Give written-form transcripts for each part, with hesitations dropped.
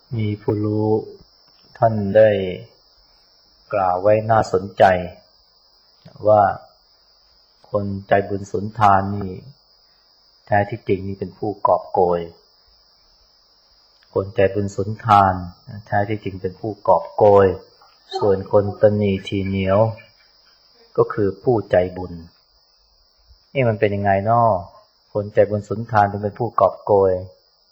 มีผู้รู้ท่านได้กล่าวไว้น่าสนใจว่าคนใจบุญสุนทานนี่แท้ที่จริงนี่เป็นผู้กอบโกยคนใจบุญสุนทานแท้ที่จริงเป็นผู้กอบโกยส่วนคนตนีทีเหนียวก็คือผู้ใจบุญมันเป็นยังไงน้อคนใจบุญสุนทานถึงเป็นผู้กอบโกย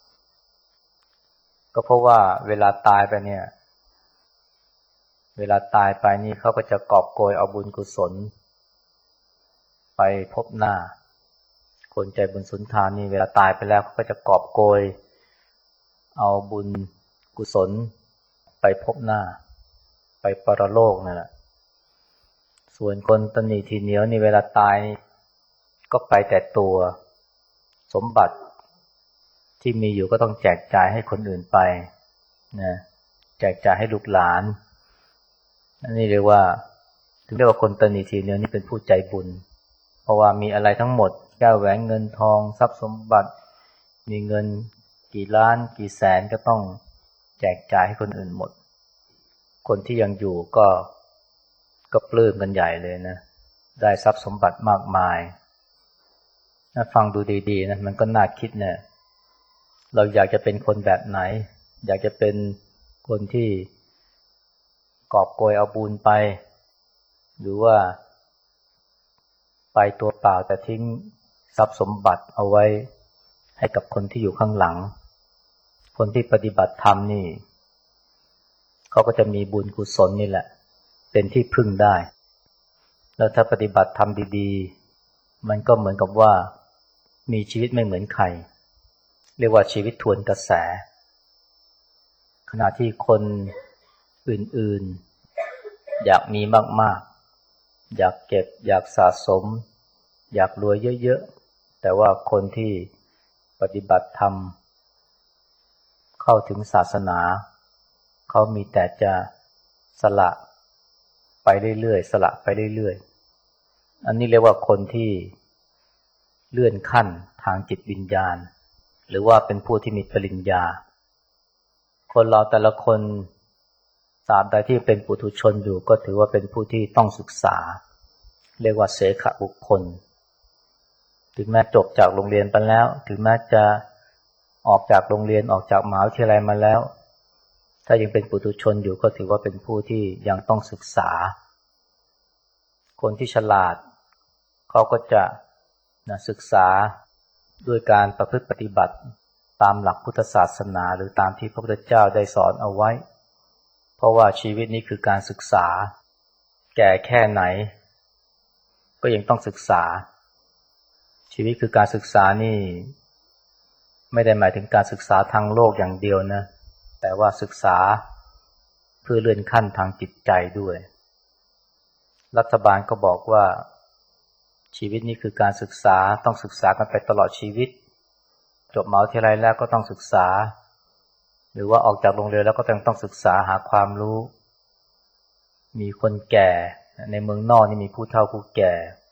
ก็เพราะว่าเวลาตายไปเนี่ยเวลาตายไปนี่เขาก็จะกอบโกยเอาบุญกุศลไปพบหน้าคนใจบุญสุนทานนี่เวลาตายไปแล้วเขาก็จะกอบโกยเอาบุญกุศลไปพบหน้าไปปรโลกนั่นแหละส่วนคนตนีทีเหนียวนี่เวลาตายก็ไปแต่ตัวสมบัติที่มีอยู่ก็ต้องแจกจ่ายให้คนอื่นไปนะแจกจ่ายให้ลูกหลานนี่เรียกว่าถึงเรียกว่าคนตนีทีเหนียวนี่เป็นผู้ใจบุญเพราะว่ามีอะไรทั้งหมดแก้วแหวนเงินทองทรัพย์สมบัติมีเงินกี่ล้านกี่แสนก็ต้องแจกจ่ายให้คนอื่นหมดคนที่ยังอยู่ก็ปลื้มกันใหญ่เลยนะได้ทรัพย์สมบัติมากมายถ้าฟังดูดีๆนะมันก็น่าคิดเนี่ยเราอยากจะเป็นคนแบบไหนอยากจะเป็นคนที่กอบโกยเอาบุญไปหรือว่าไปตัวเปล่าแต่ทิ้งทรัพย์สมบัติเอาไว้ให้กับคนที่อยู่ข้างหลังคนที่ปฏิบัติธรรมนี่เขาก็จะมีบุญกุศลนี่แหละเป็นที่พึ่งได้แล้วถ้าปฏิบัติธรรมดีๆมันก็เหมือนกับว่ามีชีวิตไม่เหมือนใครเรียกว่าชีวิตทวนกระแสขณะที่คนอื่นๆอยากมีมากๆอยากเก็บอยากสะสมอยากรวยเยอะๆแต่ว่าคนที่ปฏิบัติธรรมเข้าถึงศาสนาเขามีแต่จะสละไปเรื่อยๆสละไปเรื่อยๆอันนี้เรียกว่าคนที่เลื่อนขั้นทางจิตวิญญาณหรือว่าเป็นผู้ที่มีปริญญาคนเราแต่ละคนตราบใดที่เป็นปุถุชนอยู่ก็ถือว่าเป็นผู้ที่ต้องศึกษาเรียกว่าเสขบุคคลถึงแม้จบจากโรงเรียนไปแล้วถึงแม้จะออกจากโรงเรียนออกจากมหาวิทยาลัยมาแล้วถ้ายังเป็นปุถุชนอยู่ก็ถือว่าเป็นผู้ที่ยังต้องศึกษาคนที่ฉลาดเขาก็จะศึกษาด้วยการประพฤติปฏิบัติตามหลักพุทธศาสนาหรือตามที่พระพุทธเจ้าได้สอนเอาไว้เพราะว่าชีวิตนี้คือการศึกษาแก่แค่ไหนก็ยังต้องศึกษาชีวิตคือการศึกษานี่ไม่ได้หมายถึงการศึกษาทางโลกอย่างเดียวนะแต่ว่าศึกษาเพื่อเลื่อนขั้นทางจิตใจด้วยรัฐบาลก็บอกว่าชีวิตนี้คือการศึกษาต้องศึกษากันไปตลอดชีวิตจบมหาวิทยาลัยแล้วก็ต้องศึกษาหรือว่าออกจากโรงเรียนแล้วก็ต้องศึกษาหาความรู้มีคนแก่ในเมืองนอกนี่มีผู้เฒ่าผู้แก่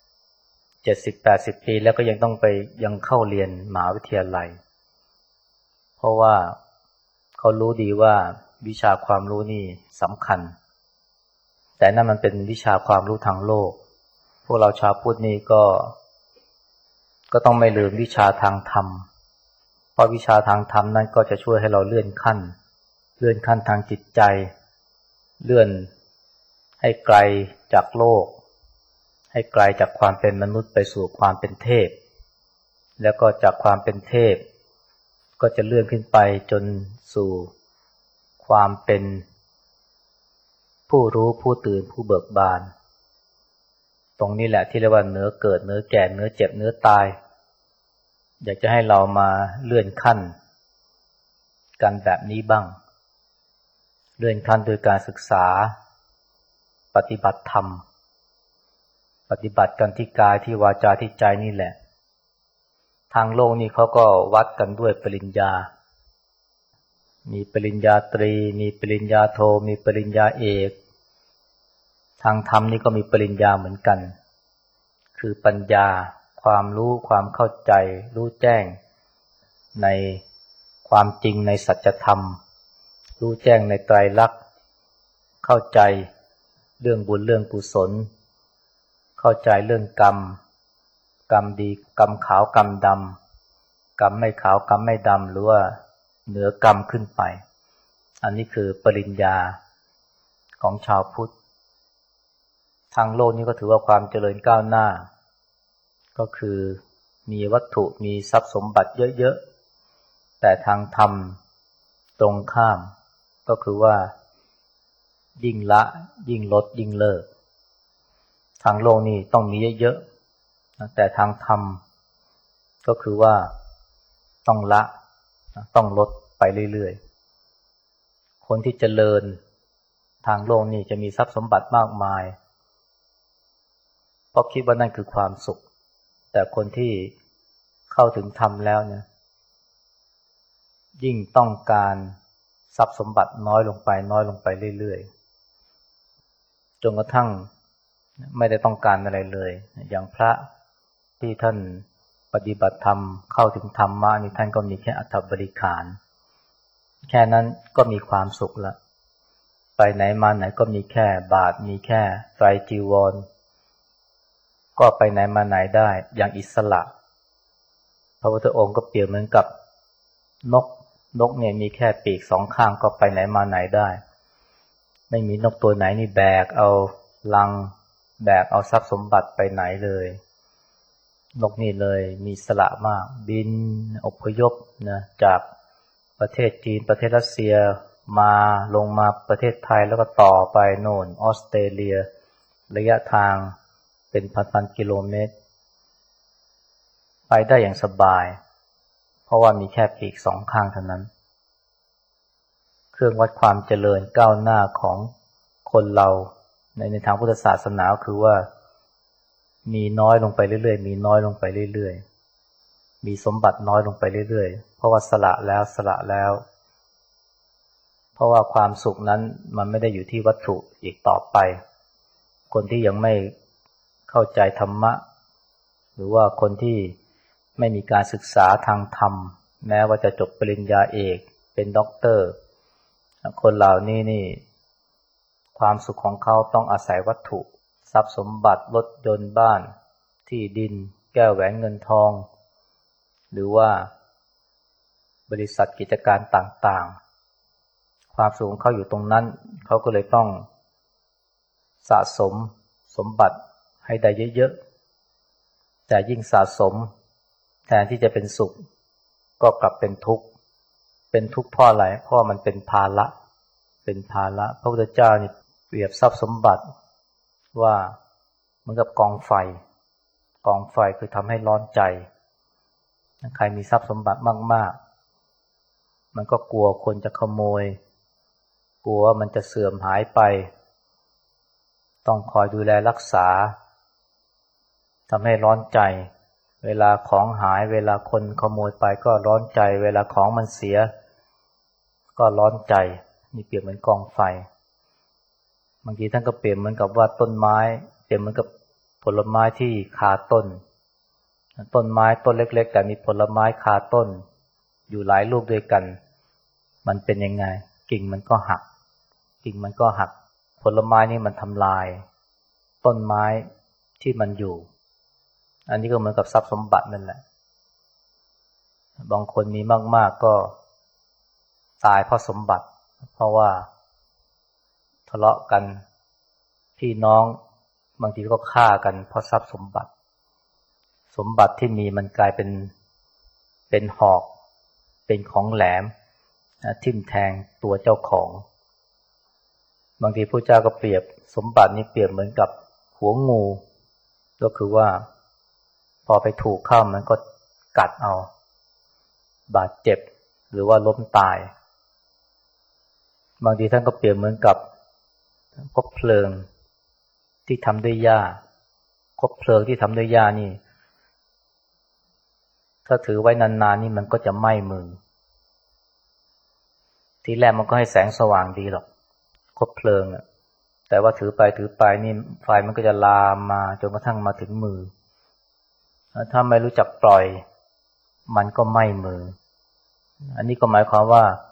70-80 ปีแล้วก็ยังเข้าเรียนมหาวิทยาลัยเพราะว่าเขารู้ดีว่าวิชาความรู้นี่สำคัญแต่นั่นมันเป็นวิชาความรู้ทางโลกพวกเราชาวพุทธนี่ก็ต้องไม่ลืมวิชาทางธรรมเพราะวิชาทางธรรมนั้นก็จะช่วยให้เราเลื่อนขั้นทางจิตใจเลื่อนให้ไกลจากโลกให้ไกลจากความเป็นมนุษย์ไปสู่ความเป็นเทพแล้วก็จากความเป็นเทพก็จะเลื่อนขึ้นไปจนสู่ความเป็นผู้รู้ผู้ตื่นผู้เบิกบานตรงนี้แหละที่เรียกว่าเนื้อเกิดเนื้อแก่เนื้อเจ็บเนื้อตายอยากจะให้เรามาเลื่อนขั้นกันแบบนี้บ้างเลื่อนขั้นโดยการศึกษาปฏิบัติธรรมปฏิบัติกันที่กายที่วาจาที่ใจนี่แหละทางโลกนี่เขาก็วัดกันด้วยปริญญามีปริญญาตรีมีปริญญาโทมีปริญญาเอกทางธรรมนี่ก็มีปริญญาเหมือนกันคือปัญญาความรู้ความเข้าใจรู้แจ้งในความจริงในสัจธรรมรู้แจ้งในไตรลักษณ์เข้าใจเรื่องบุญเรื่องกุศลเข้าใจเรื่องกรรมกรรมดีกรรมขาวกรรมดำกรรมไม่ขาวกรรมไม่ดำหรือว่าเหนือกรรมขึ้นไปอันนี้คือปริญญาของชาวพุทธทางโลกนี้ก็ถือว่าความเจริญก้าวหน้าก็คือมีวัตถุมีทรัพย์สมบัติเยอะๆแต่ทางธรรมตรงข้ามก็คือว่ายิ่งละยิ่งลดยิ่งเลิกทางโลกนี่ต้องมีเยอะๆแต่ทางธรรมก็คือว่าต้องละต้องลดไปเรื่อยๆคนที่เจริญทางโลกนี่จะมีทรัพย์สมบัติมากมายเพราะคิดว่านั่นคือความสุขแต่คนที่เข้าถึงธรรมแล้วเนี่ยยิ่งต้องการทรัพย์สมบัติน้อยลงไปน้อยลงไปเรื่อยๆจนกระทั่งไม่ได้ต้องการอะไรเลยอย่างพระที่ท่านปฏิบัติธรรมเข้าถึงธรรมะนี่ท่านก็มีแค่อัฐบริขารแค่นั้นก็มีความสุขละไปไหนมาไหนก็มีแค่บาตรมีแค่ไตรจีวรก็ไปไหนมาไหนได้อย่างอิสระพระพุทธองค์ก็เปรียบเหมือนกับนกเนี่ยมีแค่ปีกสองข้างก็ไปไหนมาไหนได้ไม่มีนกตัวไหนนี่แบกเอาลังแบกเอาทรัพย์สมบัติไปไหนเลยนกนี่เลยมีอิสระมากบินอพยพนะจากประเทศจีนประเทศรัสเซียมาลงมาประเทศไทยแล้วก็ต่อไปโน่นออสเตรเลียระยะทางเป็นพันๆกิโลเมตรไปได้อย่างสบายเพราะว่ามีแค่ปีกสองข้างเท่านั้นเครื่องวัดความเจริญก้าวหน้าของคนเราในทางพุทธศาสนาคือว่ามีน้อยลงไปเรื่อยๆมีน้อยลงไปเรื่อยๆมีสมบัติน้อยลงไปเรื่อยๆเพราะว่าสละแล้วเพราะว่าความสุขนั้นมันไม่ได้อยู่ที่วัตถุอีกต่อไปคนที่ยังไม่เข้าใจธรรมะหรือว่าคนที่ไม่มีการศึกษาทางธรรมแม้ว่าจะจบปริญญาเอกเป็นด็อกเตอร์คนเหล่านี้นี่ความสุขของเขาต้องอาศัยวัตถุทรัพย์สมบัติรถยนต์บ้านที่ดินแก้วแหวนเงินทองหรือว่าบริษัทกิจการต่างๆความสุขของเขาอยู่ตรงนั้นเขาก็เลยต้องสะสมสมบัติให้ได้เยอะๆแต่ยิ่งสะสมแทนที่จะเป็นสุขก็กลับเป็นทุกข์เพราะอะไรเพราะมันเป็นภาระพระพุทธเจ้านี่เปรียบทรัพย์สมบัติว่าเหมือนกับกองไฟคือทำให้ร้อนใจใครมีทรัพย์สมบัติมากๆมันก็กลัวคนจะขโมยกลัวว่ามันจะเสื่อมหายไปต้องคอยดูแลรักษาทำให้ร้อนใจเวลาของหายเวลาคนขโมยไปก็ร้อนใจเวลาของมันเสียก็ร้อนใจนี่เปรียบเหมือนกองไฟบางทีท่านก็เปรียบเหมือนกับว่าต้นไม้เปรียบเหมือนกับผลไม้ที่คาต้นไม้ต้นเล็กๆแต่มีผลไม้คาต้นอยู่หลายลูกด้วยกันมันเป็นยังไงกิ่งมันก็หักผลไม้นี่มันทำลายต้นไม้ที่มันอยู่อันนี้ก็เหมือนกับทรัพย์สมบัตินั่นแหละบางคนมีมากๆก็ตายเพราะสมบัติเพราะว่าทะเลาะกันพี่น้องบางทีก็ฆ่ากันเพราะทรัพย์สมบัติที่มีมันกลายเป็นหอกเป็นของแหลมทิ่มแทงตัวเจ้าของบางทีพระเจ้าก็เปรียบสมบัตินี้เปรียบเหมือนกับหัวงูก็คือว่าพอไปถูกเข้ามันก็กัดเอาบาดเจ็บหรือว่าล้มตายบางทีท่านก็เปรียบเหมือนกับคบเพลิงที่ทำด้วยหญ้าคบเพลิงที่ทำด้วยหญ้านี่ถ้าถือไว้นานๆนี่มันก็จะไหม้มือทีแรกมันก็ให้แสงสว่างดีหรอกคบเพลิงอ่ะแต่ว่าถือไปนี่ไฟมันก็จะลามมาจนกระทั่งมาถึงมือถ้าไม่รู้จักปล่อยมันก็ไหม้มืออันนี้ก็หมายความว่า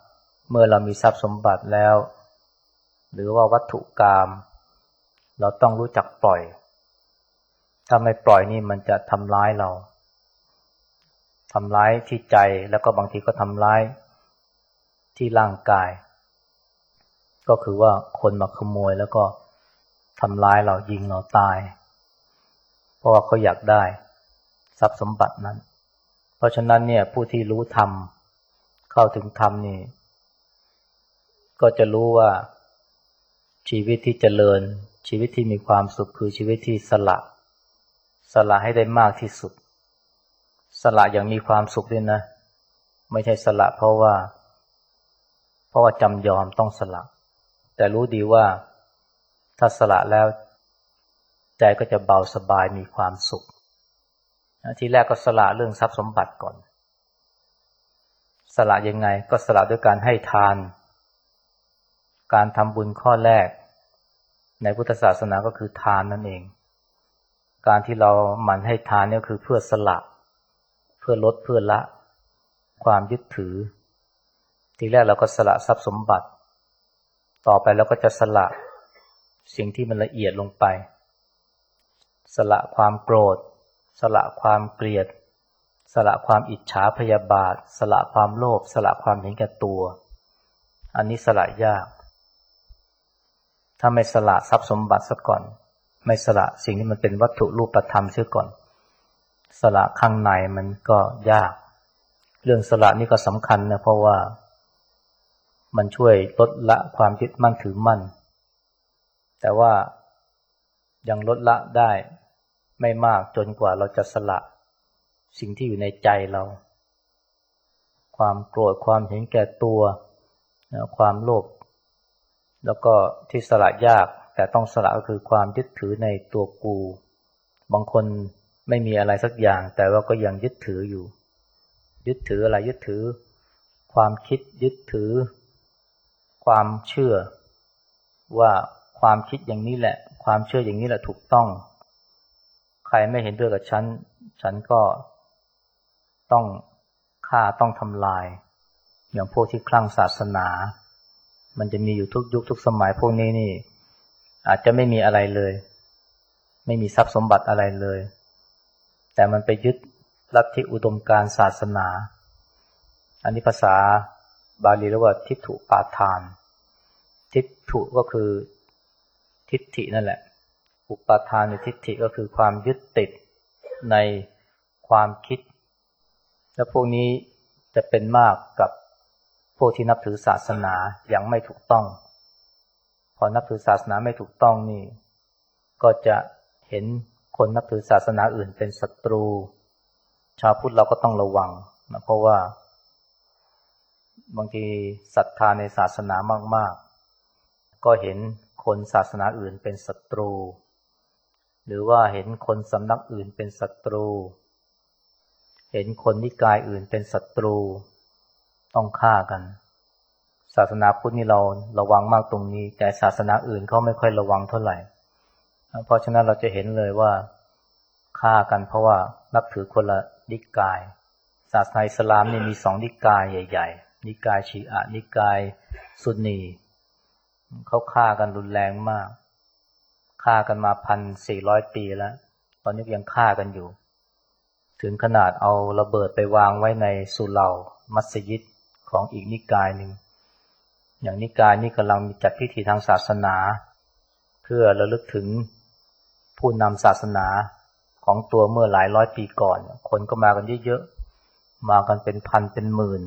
เมื่อเรามีทรัพย์สมบัติแล้วหรือว่าวัตถุกามเราต้องรู้จักปล่อยถ้าไม่ปล่อยนี่มันจะทำร้ายเราทำร้ายที่ใจแล้วก็บางทีก็ทำร้ายที่ร่างกายก็คือว่าคนมาขโมยแล้วก็ทำร้ายเรายิงเราตายเพราะว่าเขาอยากได้ทรัพย์สมบัตินั้นเพราะฉะนั้นเนี่ยผู้ที่รู้ธรรมเข้าถึงธรรมนี่ก็จะรู้ว่าชีวิตที่เจริญชีวิตที่มีความสุขคือชีวิตที่สละให้ได้มากที่สุดสละอย่างมีความสุขด้วยนะไม่ใช่สละเพราะว่าจำยอมต้องสละแต่รู้ดีว่าถ้าสละแล้วใจก็จะเบาสบายมีความสุขทีแรกก็สละเรื่องทรัพย์สมบัติก่อนสละยังไงก็สละด้วยการให้ทานการทำบุญข้อแรกในพุทธศาสนาก็คือทานนั่นเองการที่เราหมั่นให้ทานเนี่ยคือเพื่อสละเพื่อลดเพื่อละความยึดถือทีแรกเราก็สละทรัพย์สมบัติต่อไปเราก็จะสละสิ่งที่มันละเอียดลงไปสละความโกรธสละความเกลียดสละความอิจฉาพยาบาทสละความโลภสละความเห็นแก่ตัวอันนี้สละยากถ้าไม่สละทรัพย์สมบัติซะก่อนไม่สละสิ่งที่มันเป็นวัตถุรูปธรรมเสียก่อนสละข้างในมันก็ยากเรื่องสละนี่ก็สำคัญนะเพราะว่ามันช่วยลดละความยึดมั่นถือมั่นแต่ว่ายังลดละได้ไม่มากจนกว่าเราจะสละสิ่งที่อยู่ในใจเราความโกรธความเห็นแก่ตัวความโลภแล้วก็ที่สละยากแต่ต้องสละก็คือความยึดถือในตัวกูบางคนไม่มีอะไรสักอย่างแต่ว่าก็ยังยึดถืออยู่ยึดถืออะไรยึดถือความคิดยึดถือความเชื่อว่าความคิดอย่างนี้แหละความเชื่ออย่างนี้แหละถูกต้องใครไม่เห็นด้วยกับฉันก็ต้องฆ่าต้องทำลายอย่างพวกที่คลั่งศาสนามันจะมีอยู่ทุกยุคทุกสมัยพวกนี้นี่อาจจะไม่มีอะไรเลยไม่มีทรัพย์สมบัติอะไรเลยแต่มันไปยึดลัทธิอุดมการณ์ศาสนาอันนี้ภาษาบาลีเรียกว่าทิฏฐุปาทานทิฏฐุก็คือทิฏฐินั่นแหละอุปาทานในทิฏฐิก็คือความยึดติดในความคิดและพวกนี้จะเป็นมากกับพวกที่นับถือศาสนาอย่างไม่ถูกต้องพอนับถือศาสนาไม่ถูกต้องนี่ก็จะเห็นคนนับถือศาสนาอื่นเป็นศัตรูชาวพุทธเราก็ต้องระวังนะเพราะว่าบางทีศรัทธาในศาสนามากๆก็เห็นคนศาสนาอื่นเป็นศัตรูหรือว่าเห็นคนสำนักอื่นเป็นศัตรูเห็นคนนิกายอื่นเป็นศัตรูต้องฆ่ากันศาสนาพุทธนี่เราระวังมากตรงนี้แต่ศาสนาอื่นเขาไม่ค่อยระวังเท่าไหร่เพราะฉะนั้นเราจะเห็นเลยว่าฆ่ากันเพราะว่านับถือคนละนิกายศาสนาอิสลามนี่มี2นิกายใหญ่ๆนิกายชีอะห์นิกายซุนนีเขาฆ่ากันรุนแรงมากฆ่ากันมา 1,400 ปีแล้วตอนนี้ยังฆ่ากันอยู่ถึงขนาดเอาระเบิดไปวางไว้ในสุเหร่ามัสยิดของอีกนิกายหนึ่งอย่างนิกายนี้กำลังจัดพิธีทางศาสนาเพื่อระลึกถึงผู้นำศาสนาของตัวเมื่อหลายร้อยปีก่อนคนก็มากันเยอะๆมากันเป็นพันเป็นหมื่น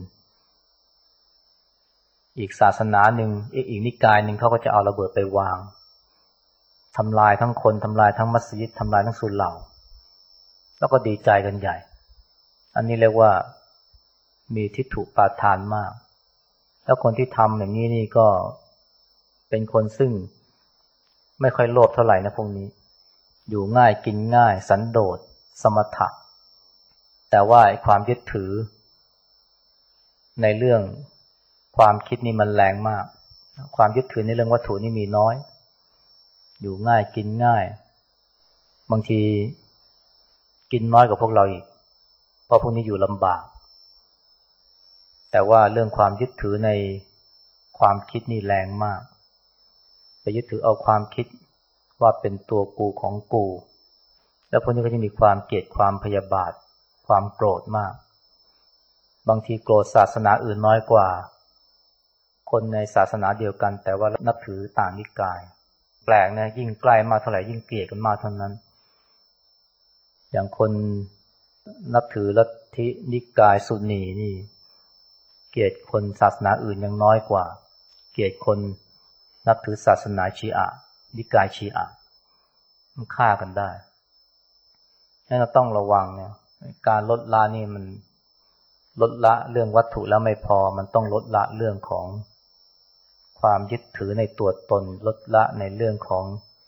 อีกศาสนาหนึ่งอีกนิกายหนึ่งเขาก็จะเอาระเบิดไปวางทำลายทั้งคนทำลายทั้งมัสยิดทำลายทั้งสุเหร่าแล้วก็ดีใจกันใหญ่อันนี้เรียกว่ามีทิฏฐุปาทานมากแล้วคนที่ทำอย่างนี้นี่ก็เป็นคนซึ่งไม่ค่อยโลภเท่าไหร่นะพวกนี้อยู่ง่ายกินง่ายสันโดษสมถะแต่ว่าความยึดถือในเรื่องความคิดนี่มันแรงมากความยึดถือในเรื่องวัตถุนี่มีน้อยอยู่ง่ายกินง่ายบางทีกินน้อยกว่าพวกเราอีกเพราะพวกนี้อยู่ลำบากแต่ว่าเรื่องความยึดถือในความคิดนี่แรงมากไปยึดถือเอาความคิดว่าเป็นตัวกูของกูแล้วพวกนี้ก็จะมีความเกลียดความพยาบาทความโกรธมากบางทีโกรธศาสนาอื่นน้อยกว่าคนในศาสนาเดียวกันแต่ว่านับถือต่างนิกายแปลกนะยิ่งใกล้มากเท่าไหร่ยิ่งเกลียดกันมากเท่านั้นอย่างคนนับถือลัทธินิกายซุนนีนี่เกลียดคนศาสนาอื่นยังน้อยกว่าเกลียดคนนับถือศาสนาชีอะห์นิกายชีอะห์มันฆ่ากันได้นั่นเราต้องระวังเนี่ยการลดละนี่มันลดละเรื่องวัตถุแล้วไม่พอมันต้องลดละเรื่องของความยึดถือในตัวตนลดละในเรื่องของ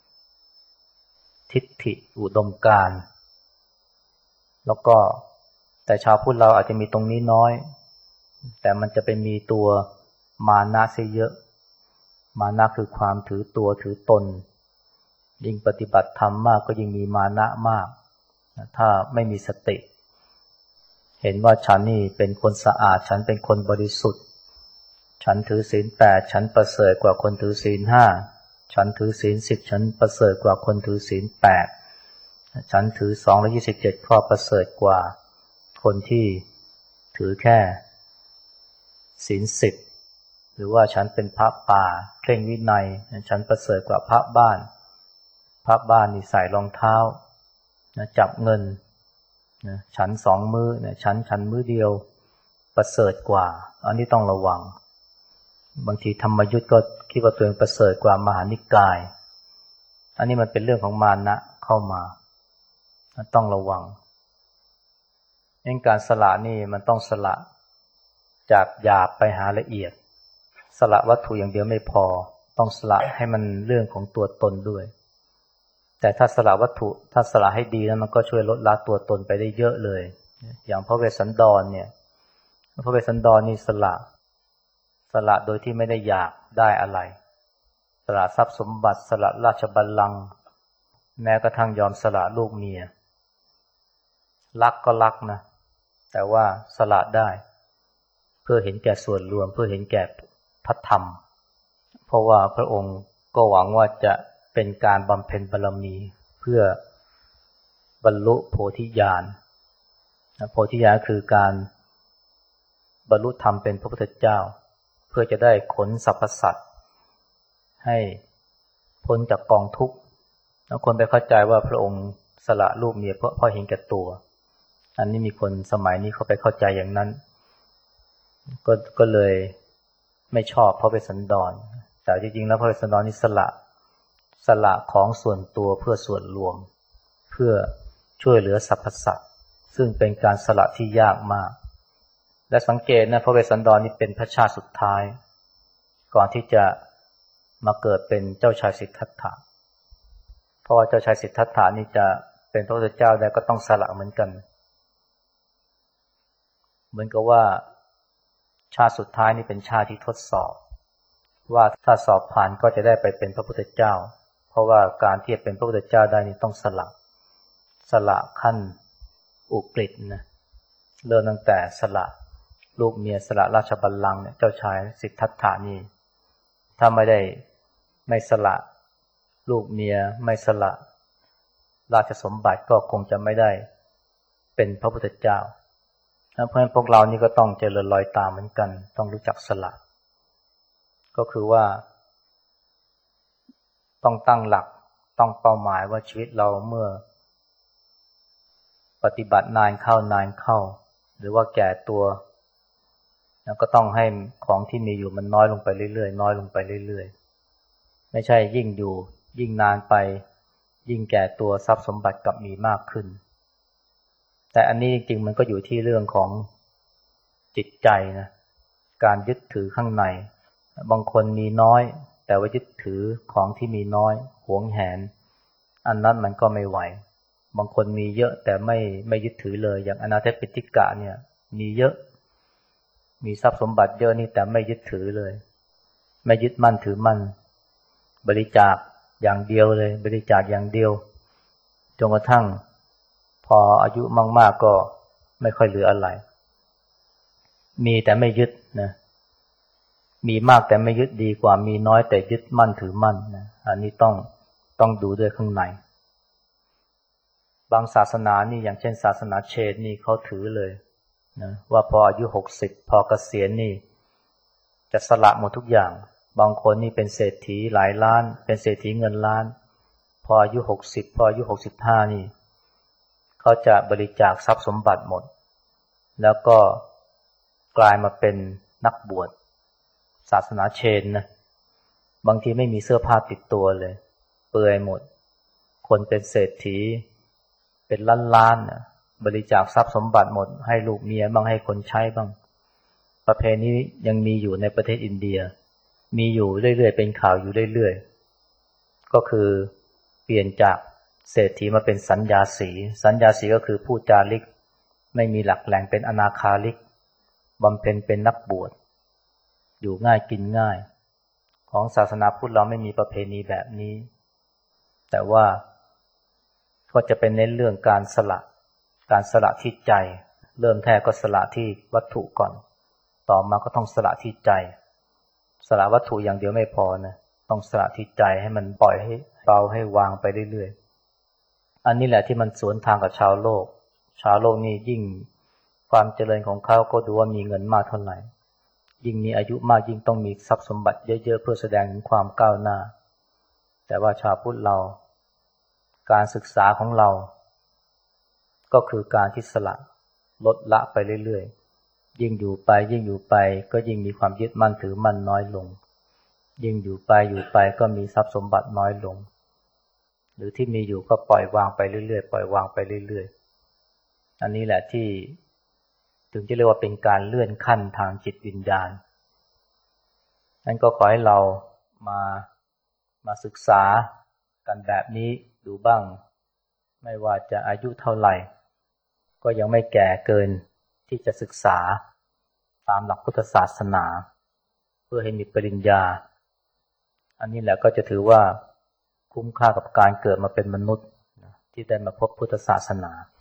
ทิฏฐิอุดมการณ์แล้วก็แต่ชาวพุทธเราอาจจะมีตรงนี้น้อยแต่มันจะไปมีตัวมานะซะเยอะมานะคือความถือตัวถือตนยิ่งปฏิบัติธรรมมากก็ยิ่งมีมานะมากถ้าไม่มีสติเห็นว่าฉันนี่เป็นคนสะอาดฉันเป็นคนบริสุทธิ์ฉันถือศีล8ฉันประเสริฐกว่าคนถือศีล5ฉันถือศีล10ฉันประเสริฐกว่าคนถือศีล8ฉันถือ227ข้อประเสริฐกว่าคนที่ถือแค่ศีล10หรือว่าฉันเป็นพระป่าเคร่งวินัยฉันประเสริฐกว่าพระบ้านนี่ใส่รองเท้าจับเงินฉัน2มื้อฉันมื้อเดียวประเสริฐกว่าอันนี้ต้องระวังบางทีธรรมยุทธก็คิดว่าตัวเองประเสริฐกว่ามหานิกายอันนี้มันเป็นเรื่องของมานะเข้ามาต้องระวังการสละนี่มันต้องสละจากหยาบไปหาละเอียดสละวัตถุอย่างเดียวไม่พอต้องสละให้มันเรื่องของตัวตนด้วยแต่ถ้าสละวัตถุถ้าสละให้ดีแล้วมันก็ช่วยลดละตัวตนไปได้เยอะเลยอย่างพระเวสสันดรเนี่ยพระเวสสันดรนี่สละโดยที่ไม่ได้อยากได้อะไรสละทรัพย์สมบัติสละราชบัลลังก์แม้กระทั่งยอมสละลูกเมียรักก็รักนะแต่ว่าสละได้เพื่อเห็นแก่ส่วนรวมเพื่อเห็นแก่พระธรรมเพราะว่าพระองค์ก็หวังว่าจะเป็นการบำเพ็ญบารมีเพื่อบรรลุโพธิญาณโพธิญาณคือการบรรลุธรรมเป็นพระพุทธเจ้าเพื่อจะได้ขนสรรพสัตว์ให้พ้นจากกองทุกข์แล้วคนไปเข้าใจว่าพระองค์สละลูกเมียเพราะเห็นแก่ตัวอันนี้มีคนสมัยนี้เขาไปเข้าใจอย่างนั้นก็เลยไม่ชอบพระเวสสันดรแต่จริงๆแล้วพระเวสสันดรนี่สละของส่วนตัวเพื่อส่วนรวมเพื่อช่วยเหลือสรรพสัตว์ซึ่งเป็นการสละที่ยากมากและสังเกตนะพระเวสสันดรนี่เป็นพระชาติสุดท้ายก่อนที่จะมาเกิดเป็นเจ้าชายสิทธัตถะเพราะว่าเจ้าชายสิทธัตถะนี่จะเป็นพระพุทธเจ้าได้ก็ต้องสละเหมือนกันเหมือนกับว่าชาติสุดท้ายนี่เป็นชาติที่ทดสอบว่าถ้าสอบผ่านก็จะได้ไปเป็นพระพุทธเจ้าเพราะว่าการที่จะเป็นพระพุทธเจ้าได้นี่ต้องสละขั้นอุกฤษนะเริ่มตั้งแต่สละลูกเมียสละราชบัลลังก์เนี่ยเจ้าชายสิทธัตถะนี่ถ้าไม่สละลูกเมียไม่สละราชสมบัติก็คงจะไม่ได้เป็นพระพุทธเจ้าเพราะฉะนั้นพวกเรานี่ก็ต้องเจริญรอยตามเหมือนกันต้องรู้จักสละก็คือว่าต้องตั้งหลักต้องเป้าหมายว่าชีวิตเราเมื่อปฏิบัตินานเข้าหรือว่าแก่ตัวแล้วก็ต้องให้ของที่มีอยู่มันน้อยลงไปเรื่อยๆน้อยลงไปเรื่อยๆไม่ใช่ยิ่งอยู่ยิ่งนานไปยิ่งแก่ตัวทรัพย์สมบัติกลับมีมากขึ้นแต่อันนี้จริงๆมันก็อยู่ที่เรื่องของจิตใจนะการยึดถือข้างในบางคนมีน้อยแต่ว่ายึดถือของที่มีน้อยหวงแหนอันนั้นมันก็ไม่ไหวบางคนมีเยอะแต่ไม่ยึดถือเลยอย่างอนาถปิฎกะเนี่ยมีเยอะมีทรัพย์สมบัติเยอะนี่แต่ไม่ยึดถือเลยไม่ยึดมั่นถือมั่นบริจาคอย่างเดียวเลยบริจาคอย่างเดียวจนกระทั่งพออายุมากๆก็ไม่ค่อยเหลืออะไรมีแต่ไม่ยึดนะมีมากแต่ไม่ยึดดีกว่ามีน้อยแต่ยึดมั่นถือมั่นนะอันนี้ต้องดูด้วยข้างในบางศาสนานี่อย่างเช่นศาสนาเชนนี่เขาถือเลยนะว่าพออายุ60พอเกษียณนี่จะสละหมดทุกอย่างบางคนนี่เป็นเศรษฐีหลายล้านเป็นเศรษฐีเงินล้านพออายุ60พออายุ65นี่เขาจะบริจาคทรัพย์สมบัติหมดแล้วก็กลายมาเป็นนักบวชศาสนาเชนนะบางทีไม่มีเสื้อผ้าติดตัวเลยเปลือยหมดคนเป็นเศรษฐีเป็นล้านๆนะบริจาคทรัพย์สมบัติหมดให้ลูกเมียบ้างให้คนใช้บ้างประเพณีนี้ยังมีอยู่ในประเทศอินเดียมีอยู่เรื่อยๆเป็นข่าวอยู่เรื่อยๆก็คือเปลี่ยนจากเศรษฐีมาเป็นสัญญาสีสัญญาสีก็คือผู้จาริกไม่มีหลักแหล่งเป็นอนาคาริกบำเพ็ญเป็นนักบวชอยู่ง่ายกินง่ายของศาสนาพุทธเราไม่มีประเพณีแบบนี้แต่ว่าก็จะเป็นเน้นเรื่องการสละที่ใจเริ่มแท้ก็สละที่วัตถุก่อนต่อมาก็ต้องสละที่ใจสละวัตถุอย่างเดียวไม่พอนะต้องสละที่ใจให้มันปล่อยให้เบาให้วางไปเรื่อยๆอันนี้แหละที่มันสวนทางกับชาวโลกนี่ยิ่งความเจริญของเขาก็ดูว่ามีเงินมากเท่าไหร่ยิ่งมีอายุมากยิ่งต้องมีทรัพย์สมบัติเยอะๆเพื่อแสดงถึงความก้าวหน้าแต่ว่าชาวพุทธเราการศึกษาของเราก็คือการที่สละลดละไปเรื่อยๆยิ่งอยู่ไปก็ยิ่งมีความยึดมั่นถือมั่นน้อยลงยิ่งอยู่ไปก็มีทรัพย์สมบัติน้อยลงหรือที่มีอยู่ก็ปล่อยวางไปเรื่อยๆอันนี้แหละที่ถึงจะเรียกว่าเป็นการเลื่อนขั้นทางจิตวิญญาณนั้นก็ขอให้เรามาศึกษากันแบบนี้ดูบ้างไม่ว่าจะอายุเท่าไหร่ก็ยังไม่แก่เกินที่จะศึกษาตามหลักพุทธศาสนาเพื่อให้มีปริญญาอันนี้แหละก็จะถือว่าคุ้มค่ากับการเกิดมาเป็นมนุษย์ที่ได้มาพบพุทธศาสนา